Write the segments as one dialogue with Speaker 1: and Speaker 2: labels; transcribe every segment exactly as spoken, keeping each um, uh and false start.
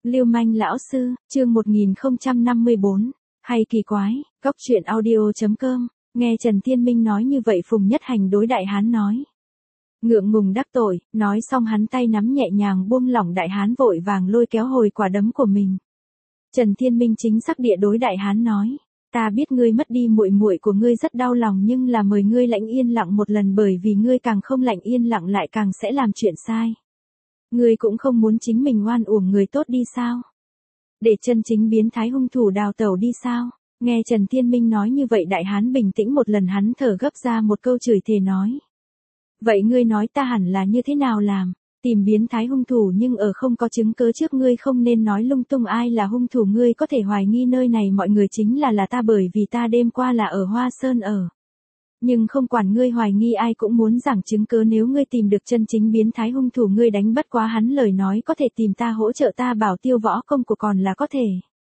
Speaker 1: Lưu manh lão sư, chương một nghìn không trăm năm mươi bốn, hay kỳ quái, góc truyện audio chấm com, nghe Trần Thiên Minh nói như vậy Phùng Nhất Hành đối đại hán nói. Ngượng ngùng đắc tội, nói xong hắn tay nắm nhẹ nhàng buông lỏng đại hán vội vàng lôi kéo hồi quả đấm của mình. Trần Thiên Minh chính xác địa đối đại hán nói, ta biết ngươi mất đi muội muội của ngươi rất đau lòng nhưng là mời ngươi lạnh yên lặng một lần bởi vì ngươi càng không lạnh yên lặng lại càng sẽ làm chuyện sai. Ngươi cũng không muốn chính mình oan uổng người tốt đi sao? Để chân chính biến thái hung thủ đào tẩu đi sao? Nghe Trần Thiên Minh nói như vậy đại hán bình tĩnh một lần hắn thở gấp ra một câu chửi thề nói. Vậy ngươi nói ta hẳn là như thế nào làm? Tìm biến thái hung thủ nhưng ở không có chứng cứ trước ngươi không nên nói lung tung ai là hung thủ ngươi có thể hoài nghi nơi này mọi người chính là là ta bởi vì ta đêm qua là ở Hoa Sơn ở. Nhưng không quản ngươi hoài nghi ai cũng muốn giảng chứng cứ nếu ngươi tìm được chân chính biến thái hung thủ ngươi đánh bất quá hắn lời nói có thể tìm ta hỗ trợ ta bảo tiêu võ công của còn là có thể.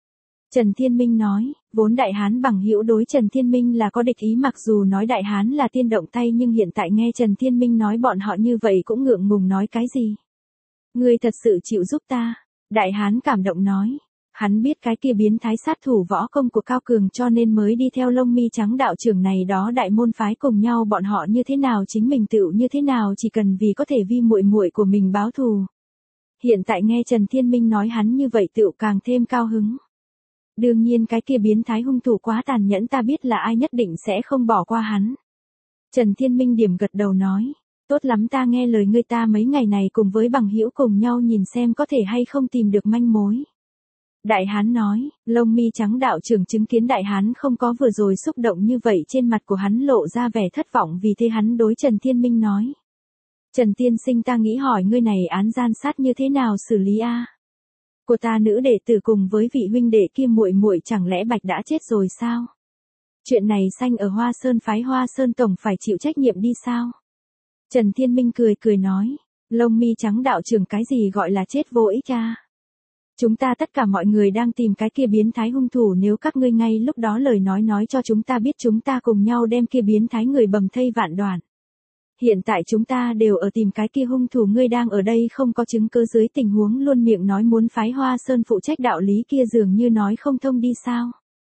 Speaker 1: Trần Thiên Minh nói, vốn đại hán bằng hữu đối Trần Thiên Minh là có địch ý mặc dù nói đại hán là tiên động tay nhưng hiện tại nghe Trần Thiên Minh nói bọn họ như vậy cũng ngượng ngùng nói cái gì. Ngươi thật sự chịu giúp ta, đại hán cảm động nói. Hắn biết cái kia biến thái sát thủ võ công của Cao Cường cho nên mới đi theo lông mi trắng đạo trưởng này đó đại môn phái cùng nhau bọn họ như thế nào chính mình tự như thế nào chỉ cần vì có thể vi muội muội của mình báo thù. Hiện tại nghe Trần Thiên Minh nói hắn như vậy tự càng thêm cao hứng. Đương nhiên cái kia biến thái hung thủ quá tàn nhẫn ta biết là ai nhất định sẽ không bỏ qua hắn. Trần Thiên Minh điểm gật đầu nói, tốt lắm ta nghe lời ngươi ta mấy ngày này cùng với bằng hữu cùng nhau nhìn xem có thể hay không tìm được manh mối. Đại hán nói, lông mi trắng đạo trưởng chứng kiến đại hán không có vừa rồi xúc động như vậy trên mặt của hắn lộ ra vẻ thất vọng vì thế hắn đối Trần Thiên Minh nói. Trần Tiên Sinh ta nghĩ hỏi ngươi này án gian sát như thế nào xử lý a? Của ta nữ đệ tử cùng với vị huynh đệ kia muội muội chẳng lẽ bạch đã chết rồi sao? Chuyện này sanh ở Hoa Sơn phái Hoa Sơn tổng phải chịu trách nhiệm đi sao? Trần Thiên Minh cười cười nói, lông mi trắng đạo trưởng cái gì gọi là chết vô ích a? Chúng ta tất cả mọi người đang tìm cái kia biến thái hung thủ nếu các ngươi ngay lúc đó lời nói nói cho chúng ta biết chúng ta cùng nhau đem kia biến thái người bầm thây vạn đoạn. Hiện tại chúng ta đều ở tìm cái kia hung thủ ngươi đang ở đây không có chứng cứ dưới tình huống luôn miệng nói muốn phái Hoa Sơn phụ trách đạo lý kia dường như nói không thông đi sao.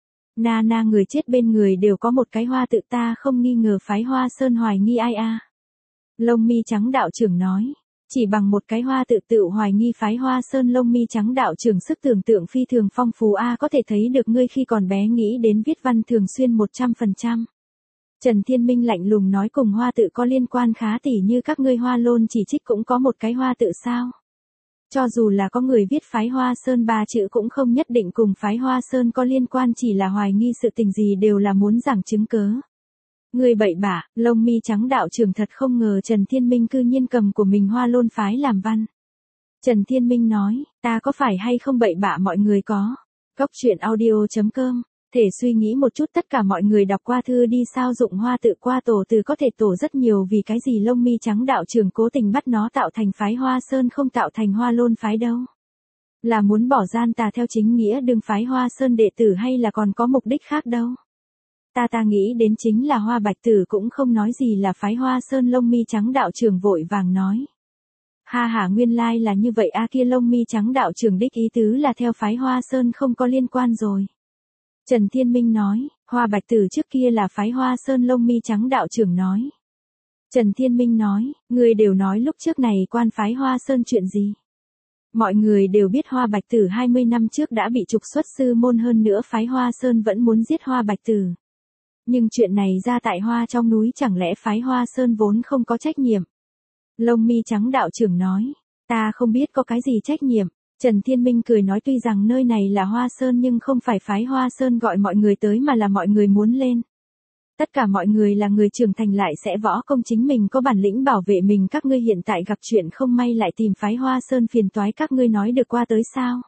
Speaker 1: Na na người chết bên người đều có một cái hoa tự ta không nghi ngờ phái Hoa Sơn hoài nghi ai a. Lông mi trắng đạo trưởng nói. Chỉ bằng một cái hoa tự tự hoài nghi phái Hoa Sơn lông mi trắng đạo trưởng sức tưởng tượng phi thường phong phú a có thể thấy được ngươi khi còn bé nghĩ đến viết văn thường xuyên một trăm phần trăm. Trần Thiên Minh lạnh lùng nói cùng hoa tự có liên quan khá tỉ như các ngươi hoa lôn chỉ trích cũng có một cái hoa tự sao. Cho dù là có người viết phái Hoa Sơn ba chữ cũng không nhất định cùng phái Hoa Sơn có liên quan chỉ là hoài nghi sự tình gì đều là muốn giảng chứng cớ. Người bậy bạ, lông mi trắng đạo trưởng thật không ngờ Trần Thiên Minh cư nhiên cầm của mình hoa lôn phái làm văn. Trần Thiên Minh nói, ta có phải hay không bậy bạ mọi người có. Góc truyện audio chấm com, thể suy nghĩ một chút tất cả mọi người đọc qua thư đi sao dụng hoa tự qua tổ từ có thể tổ rất nhiều vì cái gì lông mi trắng đạo trưởng cố tình bắt nó tạo thành phái Hoa Sơn không tạo thành hoa lôn phái đâu. Là muốn bỏ gian tà theo chính nghĩa đương phái Hoa Sơn đệ tử hay là còn có mục đích khác đâu. Ta ta nghĩ đến chính là Hoa Bạch Tử cũng không nói gì là phái Hoa Sơn lông mi trắng đạo trưởng vội vàng nói. Ha ha nguyên lai like là như vậy a kia lông mi trắng đạo trưởng đích ý tứ là theo phái Hoa Sơn không có liên quan rồi. Trần Thiên Minh nói, Hoa Bạch Tử trước kia là phái Hoa Sơn lông mi trắng đạo trưởng nói. Trần Thiên Minh nói, người đều nói lúc trước này quan phái Hoa Sơn chuyện gì. Mọi người đều biết Hoa Bạch Tử hai mươi năm trước đã bị trục xuất sư môn hơn nữa phái Hoa Sơn vẫn muốn giết Hoa Bạch Tử. Nhưng chuyện này ra tại Hoa trong núi chẳng lẽ phái Hoa Sơn vốn không có trách nhiệm. Lông mi trắng đạo trưởng nói, ta không biết có cái gì trách nhiệm. Trần Thiên Minh cười nói tuy rằng nơi này là Hoa Sơn nhưng không phải phái Hoa Sơn gọi mọi người tới mà là mọi người muốn lên. Tất cả mọi người là người trưởng thành lại sẽ võ công chính mình có bản lĩnh bảo vệ mình các ngươi hiện tại gặp chuyện không may lại tìm phái Hoa Sơn phiền toái các ngươi nói được qua tới sao.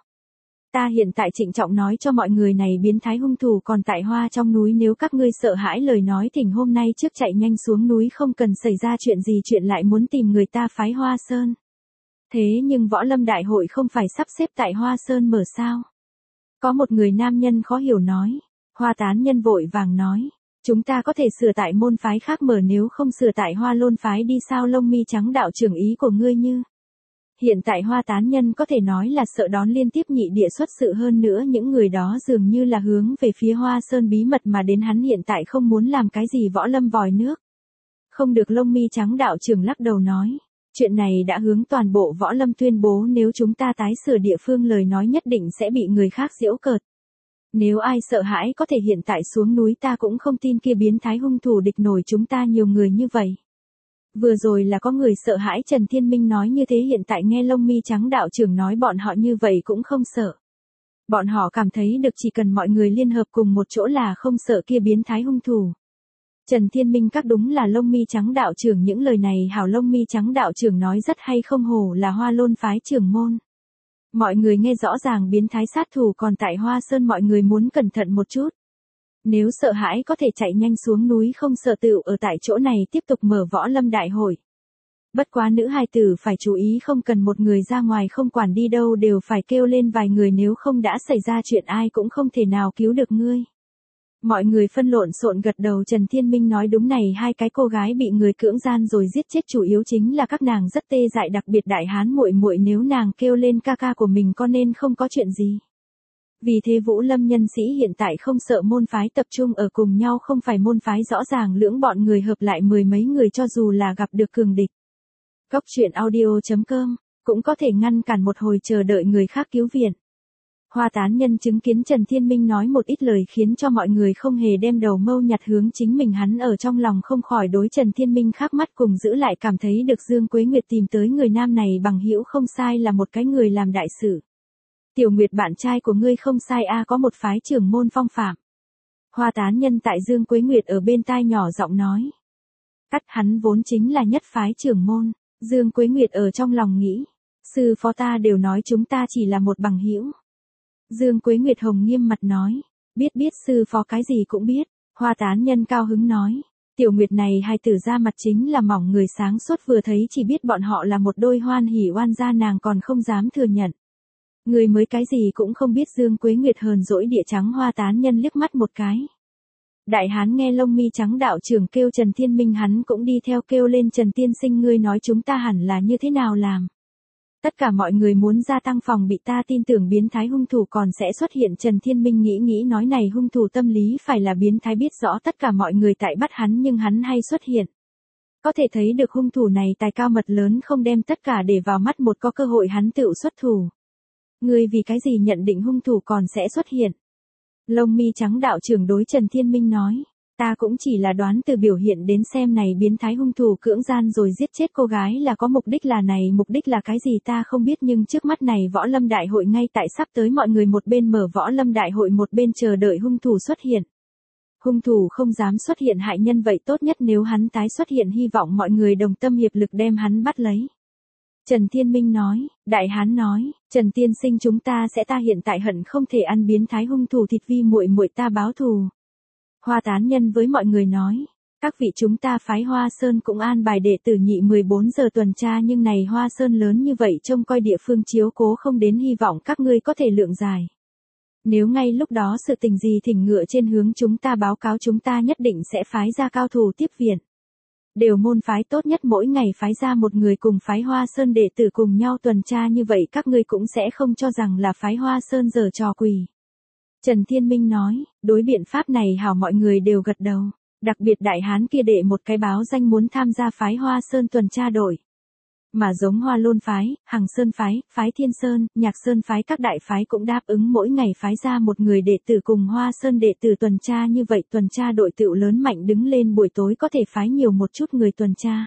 Speaker 1: Ta hiện tại trịnh trọng nói cho mọi người này biến thái hung thủ còn tại Hoa trong núi nếu các ngươi sợ hãi lời nói thỉnh hôm nay trước chạy nhanh xuống núi không cần xảy ra chuyện gì chuyện lại muốn tìm người ta phái Hoa Sơn. Thế nhưng võ lâm đại hội không phải sắp xếp tại Hoa Sơn mở sao? Có một người nam nhân khó hiểu nói. Hoa tán nhân vội vàng nói. Chúng ta có thể sửa tại môn phái khác mở nếu không sửa tại Hoa lôn phái đi sao lông mi trắng đạo trưởng ý của ngươi như. Hiện tại Hoa Tán Nhân có thể nói là sợ đón liên tiếp nhị địa xuất sự, hơn nữa những người đó dường như là hướng về phía Hoa Sơn bí mật mà đến, hắn hiện tại không muốn làm cái gì võ lâm vòi nước. Không được. Lông mi trắng đạo trưởng lắc đầu nói. Chuyện này đã hướng toàn bộ võ lâm tuyên bố, nếu chúng ta tái sửa địa phương lời nói nhất định sẽ bị người khác giễu cợt. Nếu ai sợ hãi có thể hiện tại xuống núi, ta cũng không tin kia biến thái hung thủ địch nổi chúng ta nhiều người như vậy. Vừa rồi là có người sợ hãi, Trần Thiên Minh nói như thế, hiện tại nghe lông mi trắng đạo trưởng nói bọn họ như vậy cũng không sợ. Bọn họ cảm thấy được chỉ cần mọi người liên hợp cùng một chỗ là không sợ kia biến thái hung thủ. Trần Thiên Minh các đúng là lông mi trắng đạo trưởng những lời này hảo, lông mi trắng đạo trưởng nói rất hay, không hổ là Hoa Lôn phái trưởng môn. Mọi người nghe rõ ràng biến thái sát thủ còn tại Hoa Sơn, mọi người muốn cẩn thận một chút. Nếu sợ hãi có thể chạy nhanh xuống núi, không sợ tựu ở tại chỗ này tiếp tục mở võ lâm đại hội. Bất quá nữ hài tử phải chú ý, không cần một người ra ngoài, không quản đi đâu đều phải kêu lên vài người, nếu không đã xảy ra chuyện ai cũng không thể nào cứu được ngươi. Mọi người phân lộn xộn gật đầu. Trần Thiên Minh nói đúng này, hai cái cô gái bị người cưỡng gian rồi giết chết chủ yếu chính là các nàng rất tê dại, đặc biệt đại hán muội muội, nếu nàng kêu lên ca ca của mình có nên không có chuyện gì. Vì thế Vũ Lâm nhân sĩ hiện tại không sợ môn phái tập trung ở cùng nhau, không phải môn phái rõ ràng lưỡng bọn người hợp lại mười mấy người cho dù là gặp được cường địch. Cốc truyện audio chấm com cũng có thể ngăn cản một hồi chờ đợi người khác cứu viện. Hoa Tán Nhân chứng kiến Trần Thiên Minh nói một ít lời khiến cho mọi người không hề đem đầu mâu nhặt hướng chính mình, hắn ở trong lòng không khỏi đối Trần Thiên Minh khác mắt cùng giữ lại, cảm thấy được Dương Quế Nguyệt tìm tới người nam này bằng hữu không sai, là một cái người làm đại sự. Tiểu Nguyệt bạn trai của ngươi không sai a, có một phái trưởng môn phong phạm. Hoa Tán Nhân tại Dương Quế Nguyệt ở bên tai nhỏ giọng nói. Cắt, hắn vốn chính là nhất phái trưởng môn. Dương Quế Nguyệt ở trong lòng nghĩ. Sư phó ta đều nói chúng ta chỉ là một bằng hữu. Dương Quế Nguyệt hồng nghiêm mặt nói. Biết biết, sư phó cái gì cũng biết. Hoa Tán Nhân cao hứng nói. Tiểu Nguyệt này hai tử ra mặt chính là mỏng, người sáng suốt vừa thấy chỉ biết bọn họ là một đôi hoan hỉ oan gia, nàng còn không dám thừa nhận. Người mới cái gì cũng không biết. Dương Quế Nguyệt hờn dỗi địa trắng Hoa Tán Nhân liếc mắt một cái. Đại hán nghe lông mi trắng đạo trưởng kêu Trần Thiên Minh, hắn cũng đi theo kêu lên. Trần tiên sinh, ngươi nói chúng ta hẳn là như thế nào làm? Tất cả mọi người muốn gia tăng phòng bị, ta tin tưởng biến thái hung thủ còn sẽ xuất hiện. Trần Thiên Minh nghĩ nghĩ nói này hung thủ tâm lý phải là biến thái, biết rõ tất cả mọi người tại bắt hắn nhưng hắn hay xuất hiện. Có thể thấy được hung thủ này tài cao mật lớn, không đem tất cả để vào mắt, một có cơ hội hắn tựu xuất thủ. Ngươi vì cái gì nhận định hung thủ còn sẽ xuất hiện? Lông mi trắng đạo trưởng đối Trần Thiên Minh nói. Ta cũng chỉ là đoán từ biểu hiện đến xem này biến thái hung thủ cưỡng gian rồi giết chết cô gái là có mục đích, là này mục đích là cái gì ta không biết, nhưng trước mắt này võ lâm đại hội ngay tại sắp tới, mọi người một bên mở võ lâm đại hội một bên chờ đợi hung thủ xuất hiện. Hung thủ không dám xuất hiện hại nhân, vậy tốt nhất nếu hắn tái xuất hiện, hy vọng mọi người đồng tâm hiệp lực đem hắn bắt lấy. Trần Thiên Minh nói. Đại hán nói. Trần tiên sinh, chúng ta sẽ ta hiện tại hận không thể ăn biến thái hung thủ thịt, vi muội muội ta báo thù. Hoa Tán Nhân với mọi người nói. Các vị, chúng ta phái Hoa Sơn cũng an bài đệ tử nhị mười bốn giờ tuần tra, nhưng này Hoa Sơn lớn như vậy trông coi địa phương chiếu cố không đến, hy vọng các ngươi có thể lượng dài. Nếu ngay lúc đó sự tình gì thỉnh ngựa trên hướng chúng ta báo cáo, chúng ta nhất định sẽ phái ra cao thủ tiếp viện. Đều môn phái tốt nhất mỗi ngày phái ra một người cùng phái Hoa Sơn đệ tử cùng nhau tuần tra, như vậy các ngươi cũng sẽ không cho rằng là phái Hoa Sơn giở trò quỷ. Trần Thiên Minh nói. Đối biện pháp này hảo, mọi người đều gật đầu. Đặc biệt đại hán kia đệ một cái báo danh muốn tham gia phái Hoa Sơn tuần tra đội. Mà giống Hoa Lôn phái, Hằng Sơn phái, phái Thiên Sơn, Nhạc Sơn phái, các đại phái cũng đáp ứng mỗi ngày phái ra một người đệ tử cùng Hoa Sơn đệ tử tuần tra, như vậy tuần tra đội tựu lớn mạnh đứng lên, buổi tối có thể phái nhiều một chút người tuần tra.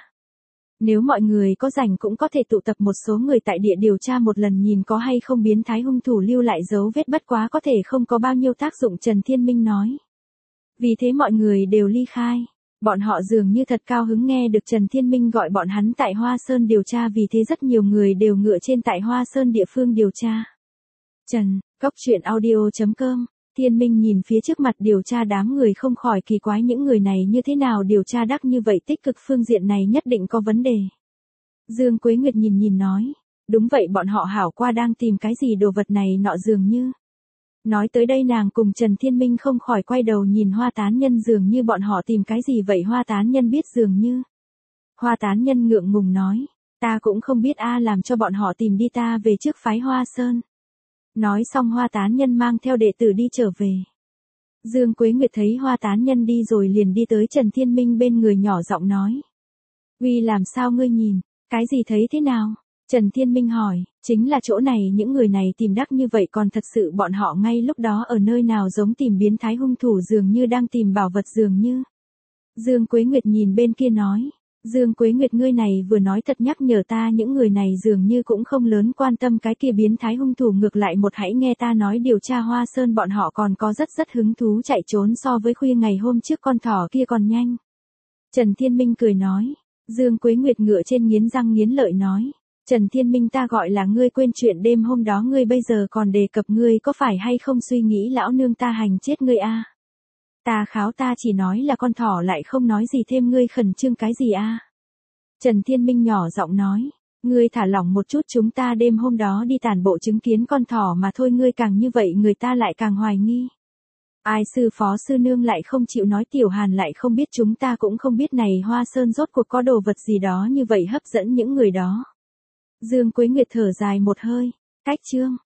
Speaker 1: Nếu mọi người có rảnh cũng có thể tụ tập một số người tại địa điều tra một lần, nhìn có hay không biến thái hung thủ lưu lại dấu vết, bất quá có thể không có bao nhiêu tác dụng, Trần Thiên Minh nói. Vì thế mọi người đều ly khai. Bọn họ dường như thật cao hứng nghe được Trần Thiên Minh gọi bọn hắn tại Hoa Sơn điều tra, vì thế rất nhiều người đều ngựa trên tại Hoa Sơn địa phương điều tra. Trần, Cốc truyện audio chấm com. Thiên Minh nhìn phía trước mặt điều tra đám người không khỏi kỳ quái, những người này như thế nào điều tra đắc như vậy, tích cực phương diện này nhất định có vấn đề. Dương Quế Nguyệt nhìn nhìn nói. Đúng vậy, bọn họ hảo qua đang tìm cái gì đồ vật này nọ dường như. Nói tới đây nàng cùng Trần Thiên Minh không khỏi quay đầu nhìn Hoa Tán Nhân, dường như bọn họ tìm cái gì vậy. Hoa Tán Nhân biết dường như. Hoa Tán Nhân ngượng ngùng nói. Ta cũng không biết a làm cho bọn họ tìm đi ta về trước phái Hoa Sơn. Nói xong Hoa Tán Nhân mang theo đệ tử đi trở về. Dương Quế Nguyệt thấy Hoa Tán Nhân đi rồi liền đi tới Trần Thiên Minh bên người nhỏ giọng nói. Uy làm sao ngươi nhìn, cái gì thấy thế nào? Trần Thiên Minh hỏi, chính là chỗ này những người này tìm đắc như vậy còn thật sự bọn họ ngay lúc đó ở nơi nào giống tìm biến thái hung thủ dường như đang tìm bảo vật dường như. Dương Quế Nguyệt nhìn bên kia nói. Dương Quế Nguyệt ngươi này vừa nói thật nhắc nhở ta những người này dường như cũng không lớn quan tâm cái kia biến thái hung thủ ngược lại một hãy nghe ta nói điều tra Hoa Sơn bọn họ còn có rất rất hứng thú chạy trốn so với khuya ngày hôm trước con thỏ kia còn nhanh. Trần Thiên Minh cười nói. Dương Quế Nguyệt ngựa trên nghiến răng nghiến lợi nói. Trần Thiên Minh ta gọi là ngươi quên chuyện đêm hôm đó ngươi bây giờ còn đề cập ngươi có phải hay không suy nghĩ lão nương ta hành chết ngươi a? Ta kháo ta chỉ nói là con thỏ lại không nói gì thêm ngươi khẩn trương cái gì a? Trần Thiên Minh nhỏ giọng nói, ngươi thả lỏng một chút chúng ta đêm hôm đó đi tản bộ chứng kiến con thỏ mà thôi ngươi càng như vậy người ta lại càng hoài nghi. Ai sư phó sư nương lại không chịu nói Tiểu Hàn lại không biết chúng ta cũng không biết này Hoa Sơn rốt cuộc có đồ vật gì đó như vậy hấp dẫn những người đó. Dương Quế Nguyệt thở dài một hơi, cách chương.